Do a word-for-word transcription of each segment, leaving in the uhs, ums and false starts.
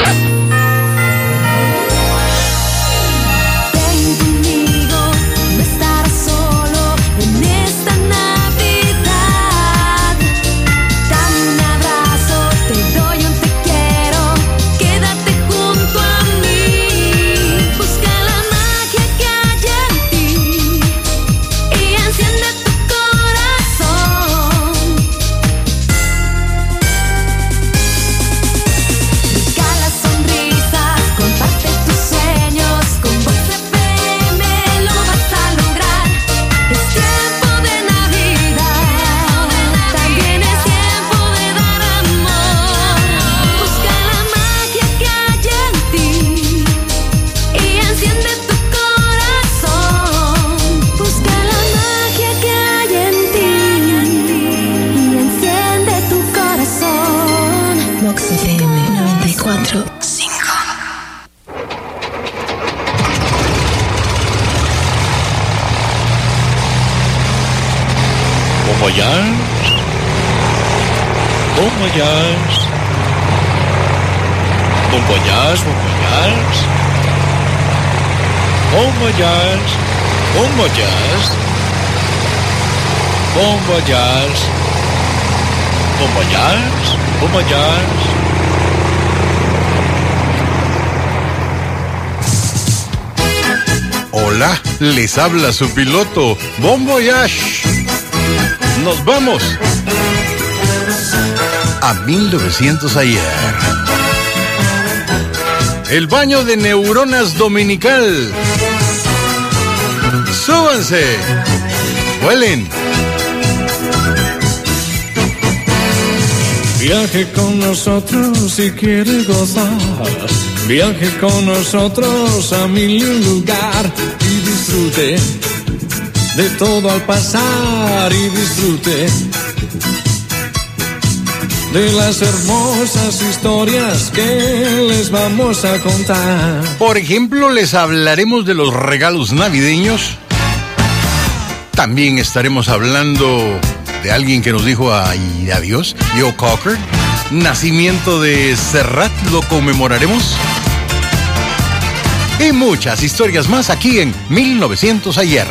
Hola, les habla su piloto, Bon Voyage. Nos vamos a mil novecientos ayer. El baño de neuronas dominical. Súbanse, vuelen. Viaje con nosotros si quiere gozar. Viaje con nosotros a mil y un lugar y disfrute de todo al pasar y disfrute de las hermosas historias que les vamos a contar. Por ejemplo, les hablaremos de los regalos navideños. También estaremos hablando de alguien que nos dijo ay, adiós, Joe Cocker. Nacimiento de Serrat, lo conmemoraremos. Y muchas historias más aquí en mil novecientos ayer.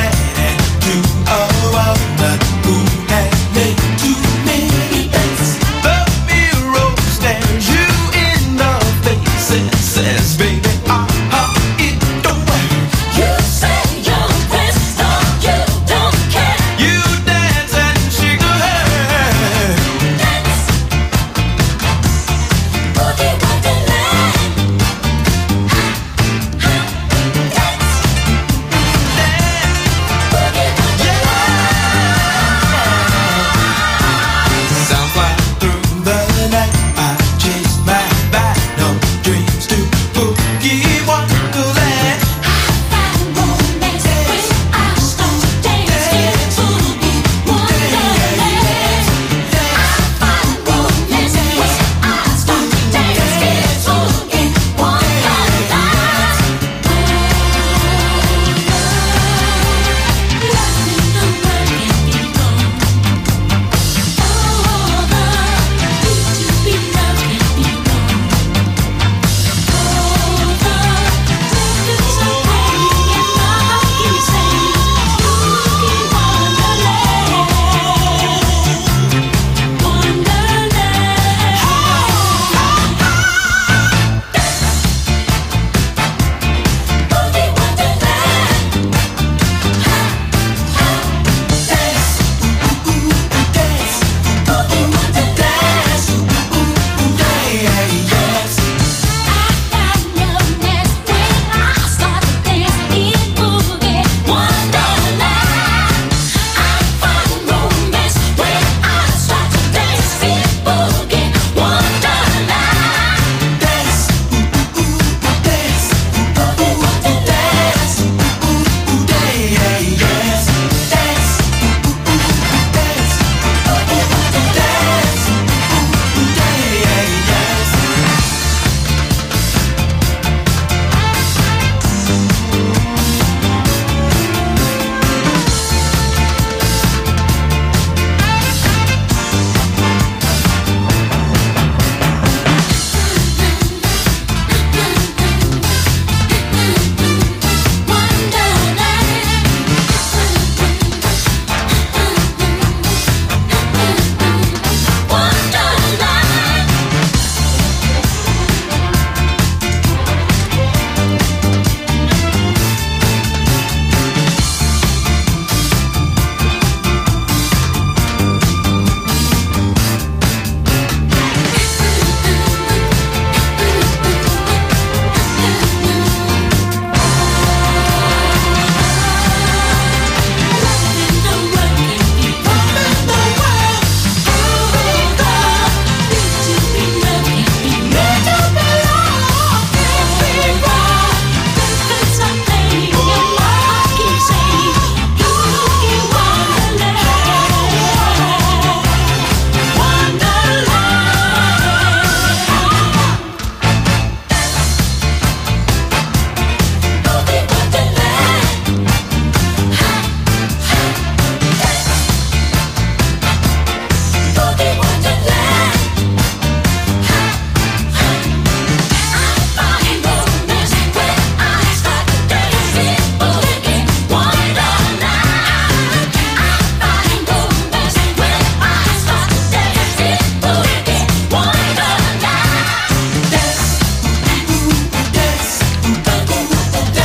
Who had made too many bets?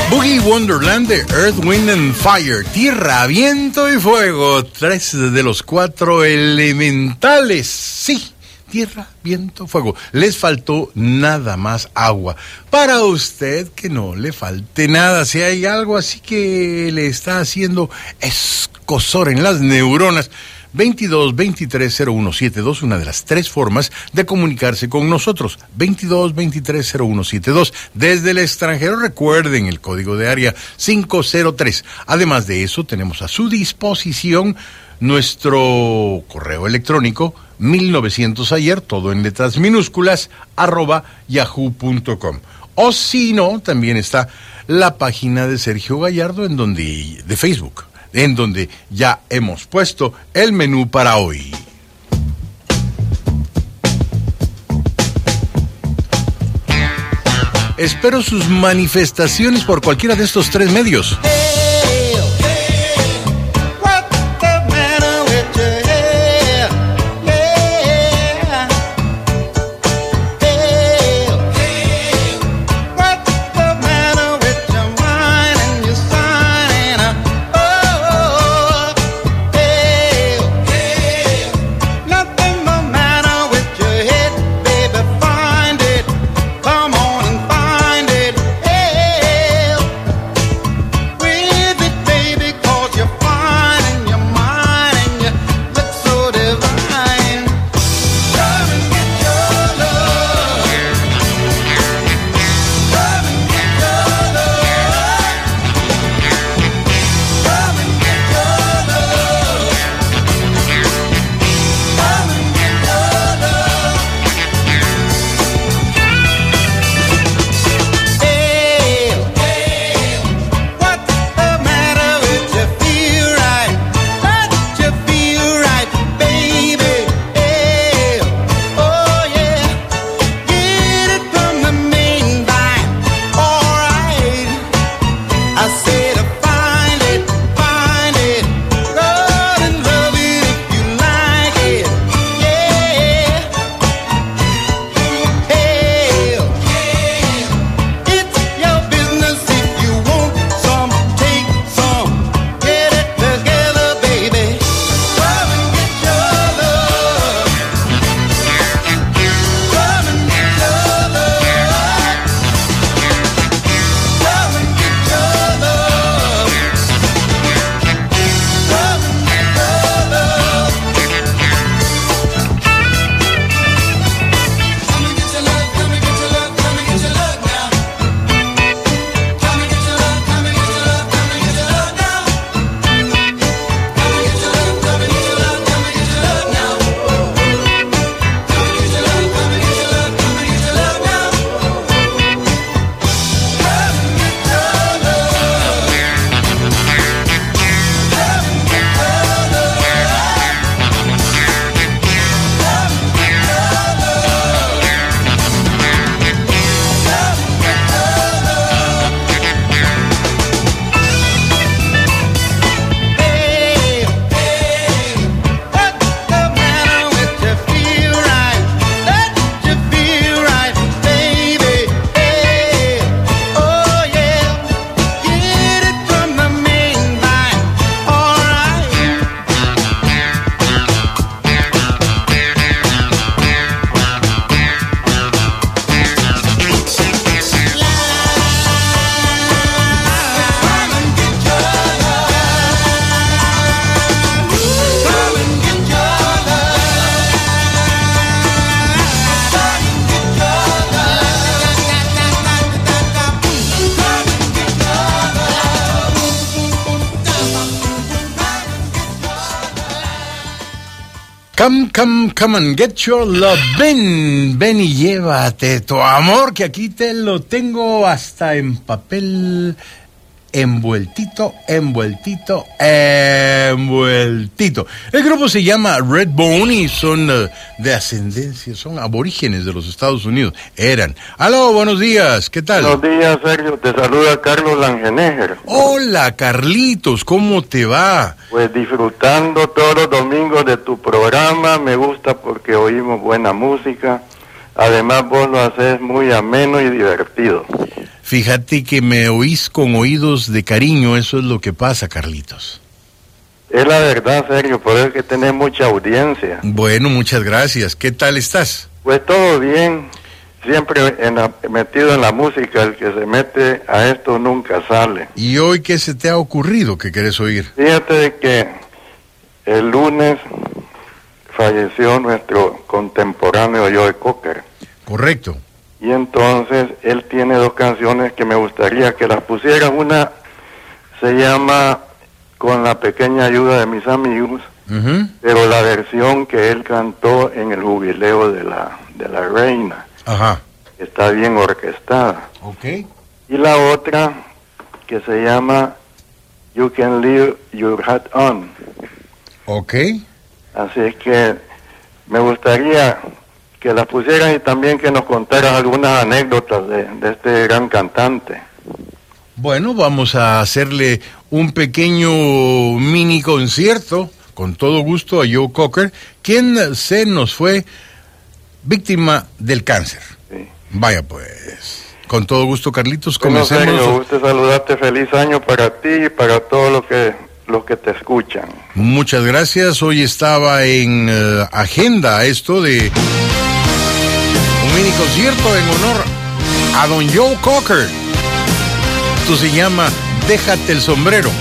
Boogie Wonderland de Earth, Wind and Fire. Tierra, viento y fuego. Tres de los cuatro elementales. Sí, tierra, viento, fuego. Les faltó nada más agua. Para usted que no le falte nada. Si hay algo así que le está haciendo escozor en las neuronas, veintidós veintitrés cero uno setenta y dos, una de las tres formas de comunicarse con nosotros. veintidós veintitrés cero uno setenta y dos. Desde el extranjero, recuerden el código de área cinco cero tres. Además de eso, tenemos a su disposición nuestro correo electrónico mil novecientos ayer, todo en letras minúsculas, arroba yahoo punto com. O si no, también está la página de Sergio Gallardo en donde, de Facebook, en donde ya hemos puesto el menú para hoy. Espero sus manifestaciones por cualquiera de estos tres medios. Come, come, come and get your love. Ven, ven y llévate tu amor, que aquí te lo tengo hasta en papel envueltito, envueltito, envueltito. El grupo se llama Redbone y son uh, de ascendencia, son aborígenes de los Estados Unidos. Eran. Aló, buenos días, ¿qué tal? Buenos días, Sergio, te saluda Carlos Langeneger. Hola, Carlitos, ¿cómo te va? Pues disfrutando todos los domingos de tu programa, me gusta porque oímos buena música, además vos lo haces muy ameno y divertido. Fíjate que me oís con oídos de cariño, eso es lo que pasa, Carlitos. Es la verdad, Sergio, por eso es que tenés mucha audiencia. Bueno, muchas gracias. ¿Qué tal estás? Pues todo bien, siempre en la, metido en la música, el que se mete a esto nunca sale. ¿Y hoy qué se te ha ocurrido que querés oír? Fíjate de que el lunes falleció nuestro contemporáneo Joe Cocker. Correcto. Y entonces él tiene dos canciones que me gustaría que las pusieran. Una se llama Con la pequeña ayuda de mis amigos, uh-huh. pero la versión que él cantó en el jubileo de la de la reina. Ajá. Está bien orquestada. Okay. Y la otra que se llama You Can Leave Your Hat On. Okay. Así es que me gustaría que la pusieran y también que nos contaran algunas anécdotas de, de este gran cantante. Bueno, vamos a hacerle un pequeño mini concierto, con todo gusto, a Joe Cocker, quien se nos fue víctima del cáncer. Sí. Vaya pues, con todo gusto, Carlitos, bueno, comencemos. Sergio, gusto saludarte, feliz año para ti y para todos los que, los que te escuchan. Muchas gracias, hoy estaba en uh, agenda esto de un mini concierto en honor a don Joe Cocker. Esto se llama Déjate el sombrero.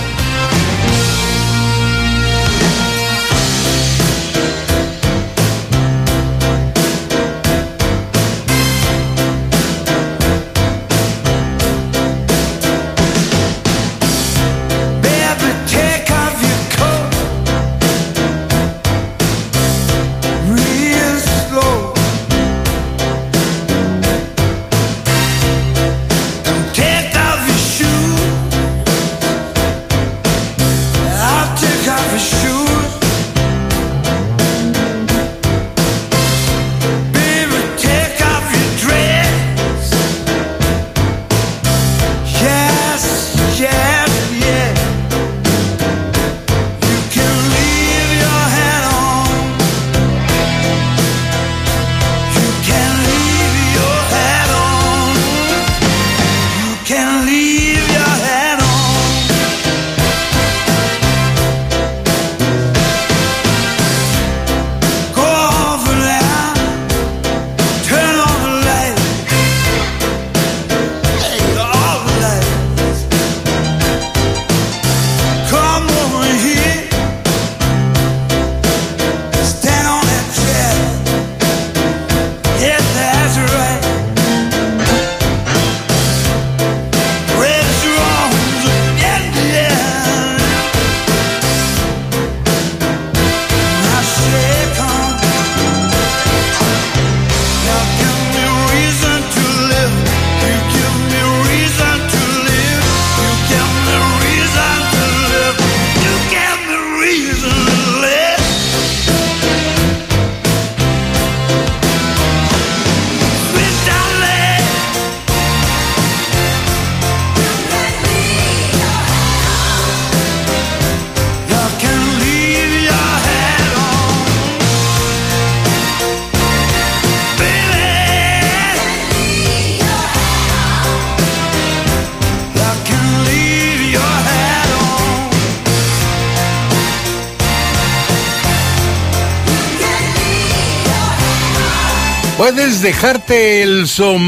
Puedes dejarte el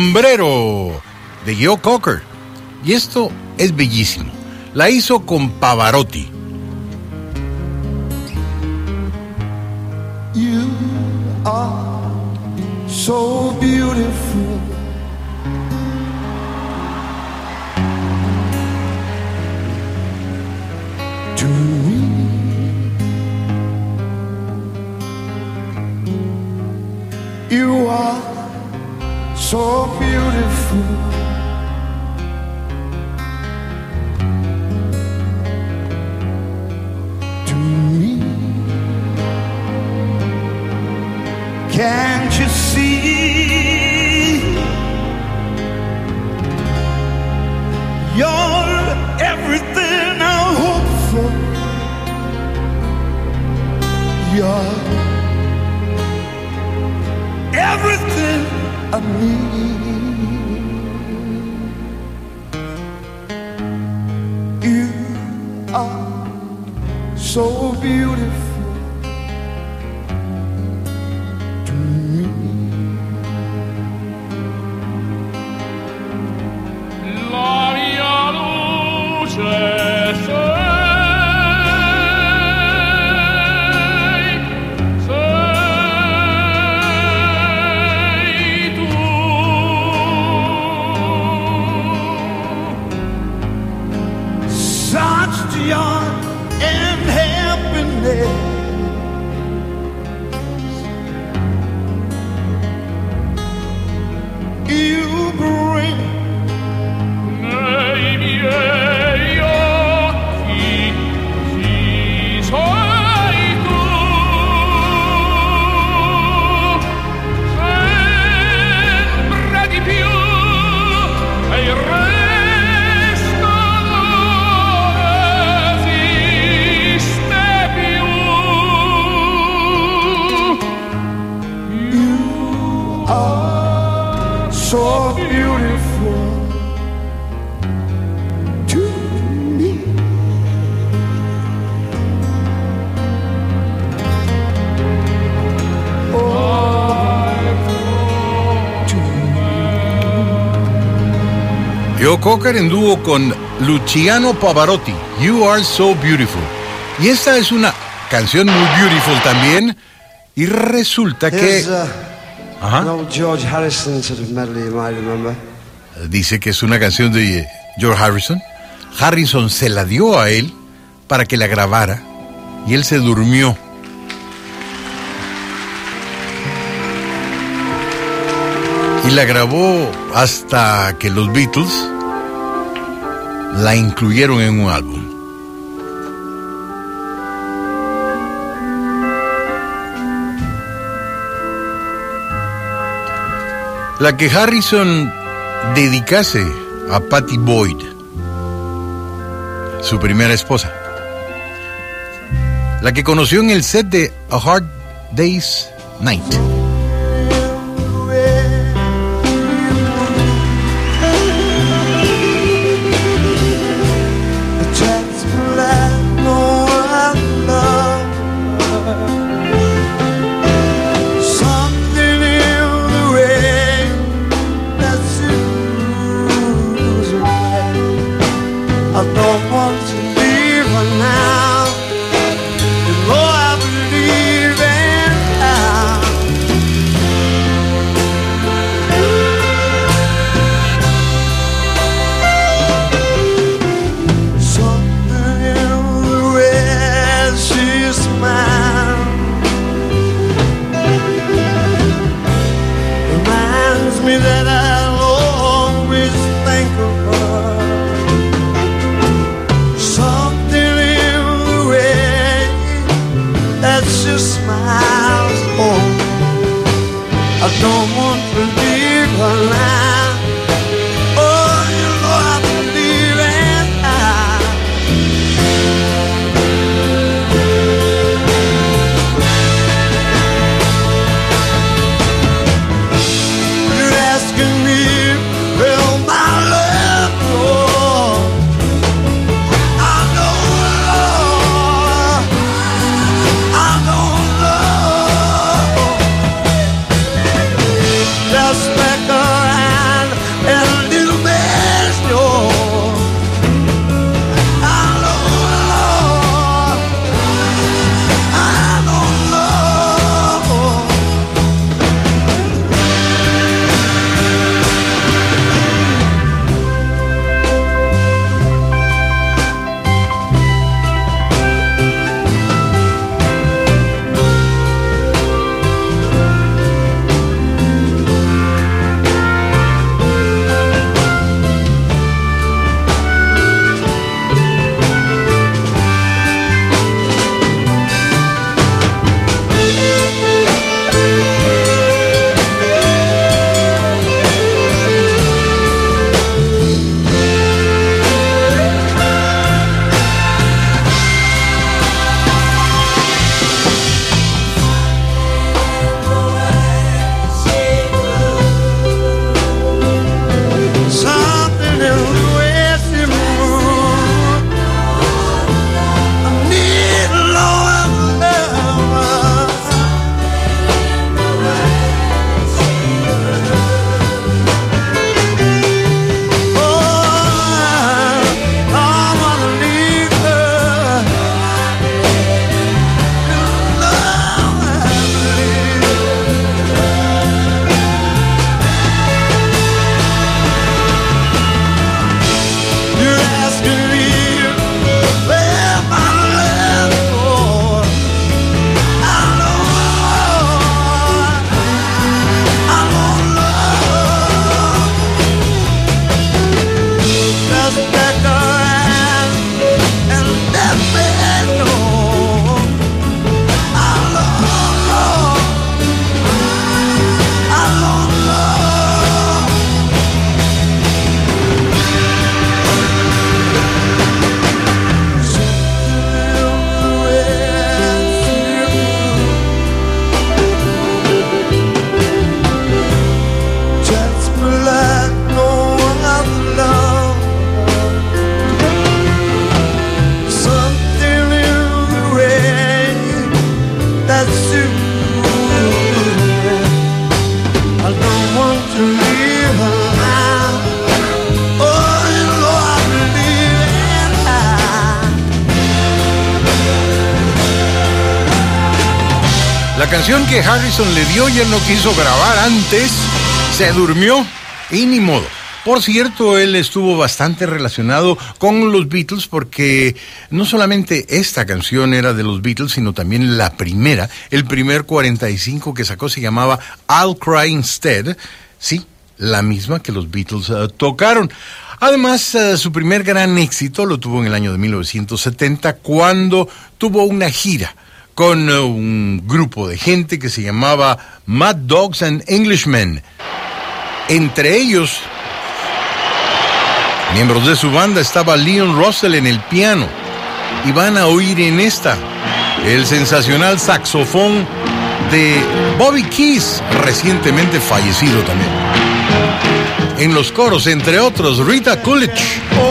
sombrero de Joe Cocker. Y esto es bellísimo. La hizo con Pavarotti. You are so beautiful. To me. You are so beautiful. To me. Can't you see? You're everything I hope for. You're everything I need. so beautiful to me. La mia luce sei, sei tu. Such joy and happiness, you bring Nei miei occhi ci sei tu, sempre di più, e il resto non esiste più. you are so beautiful to me. Joe Cocker en dúo con Luciano Pavarotti, You Are So Beautiful. Y esta es una canción muy beautiful también. Y resulta que Here's uh, Ajá. an old George Harrison sort of medley you might remember. dice que es una canción de George Harrison. Harrison se la dio a él para que la grabara y él se durmió. Y la grabó hasta que los Beatles la incluyeron en un álbum. La que Harrison dedicase a Pattie Boyd, su primera esposa. La que conoció en el set de A Hard Day's Night. I don't want to leave her now. You know I believe in her. Something in the way she smiles reminds me that I'll always think of her. Something in the way that she smiles. Oh, I don't want to leave her now. Oh, you know I believe in her. You're asking me, will my love canción que Harrison le dio y él no quiso grabar antes, se durmió y ni modo. Por cierto, él estuvo bastante relacionado con los Beatles porque no solamente esta canción era de los Beatles, sino también la primera, el primer cuarenta y cinco que sacó se llamaba I'll Cry Instead, sí, la misma que los Beatles uh, tocaron. Además, uh, su primer gran éxito lo tuvo en el año de mil novecientos setenta cuando tuvo una gira con uh, un grupo de gente que se llamaba Mad Dogs and Englishmen. Entre ellos, miembros de su banda, estaba Leon Russell en el piano. Y van a oír en esta el sensacional saxofón de Bobby Keys, recientemente fallecido también. En los coros, entre otros, Rita Coolidge.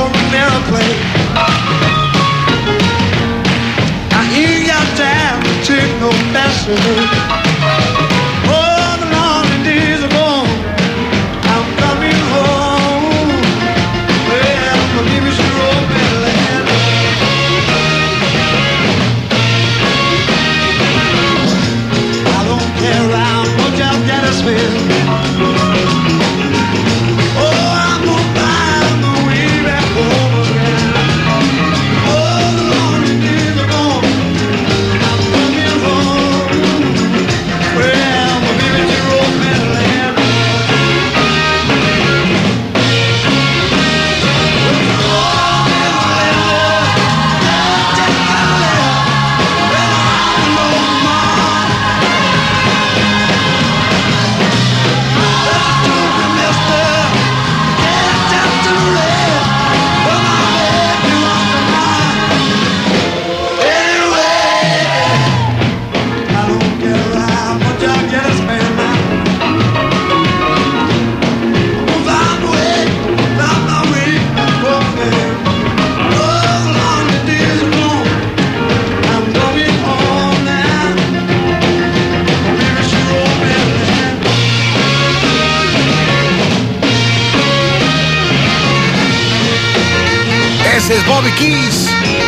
Es Bobby Keys.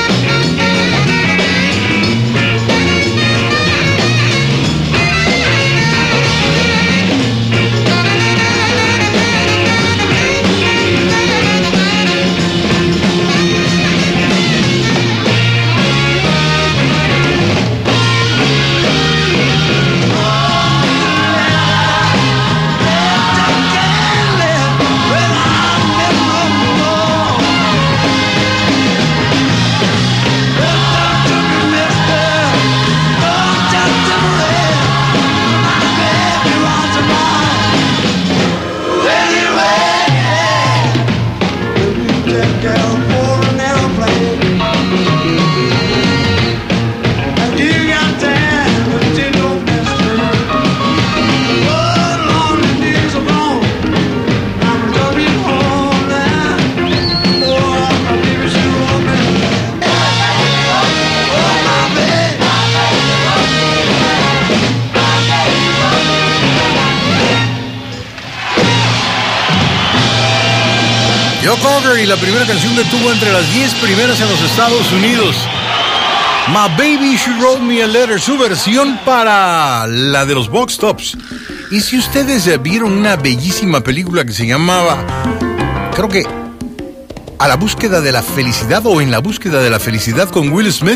Y la primera canción que tuvo entre las diez primeras en los Estados Unidos, My Baby She Wrote Me a Letter, su versión para la de los Box Tops. Y si ustedes vieron una bellísima película que se llamaba, creo que A la búsqueda de la felicidad o En la búsqueda de la felicidad con Will Smith,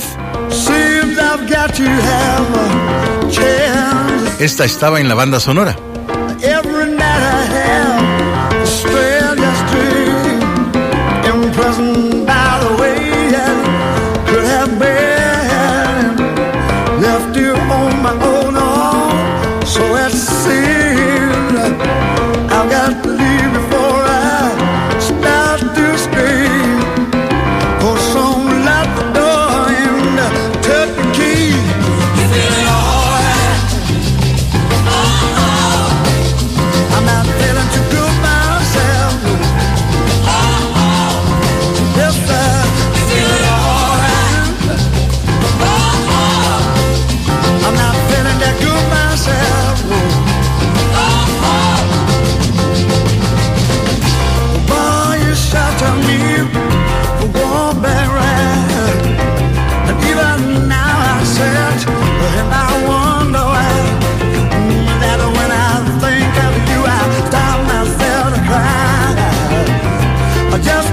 esta estaba en la banda sonora. Present by the way I could have been left you on my own, oh, so it seems I've got to leave before I start to scream. For some let the door and touch the key. You feeling alright? Oh, oh. I'm not feeling too good myself.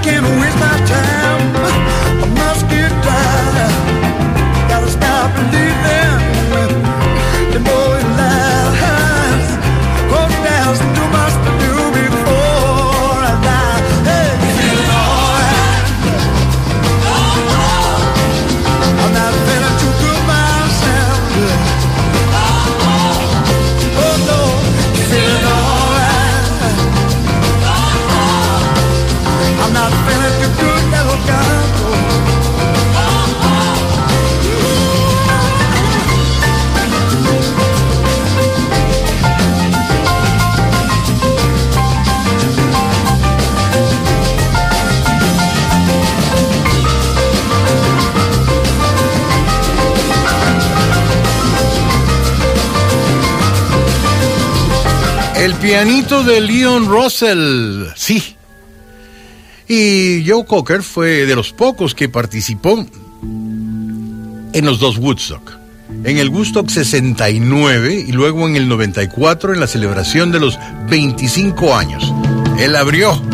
can't waste my time. I must get tired. Gotta stop believing the more it lies. Cause there's too much to do before I die. Hey, feeling alright. I'm not feeling too good myself. Oh no, feeling alright. I'm not feeling too good, little girl. El pianito de Leon Russell, sí. Y Joe Cocker fue de los pocos que participó en los dos Woodstock. En el Woodstock sesenta y nueve y luego en el noventa y cuatro en la celebración de los veinticinco años. Él abrió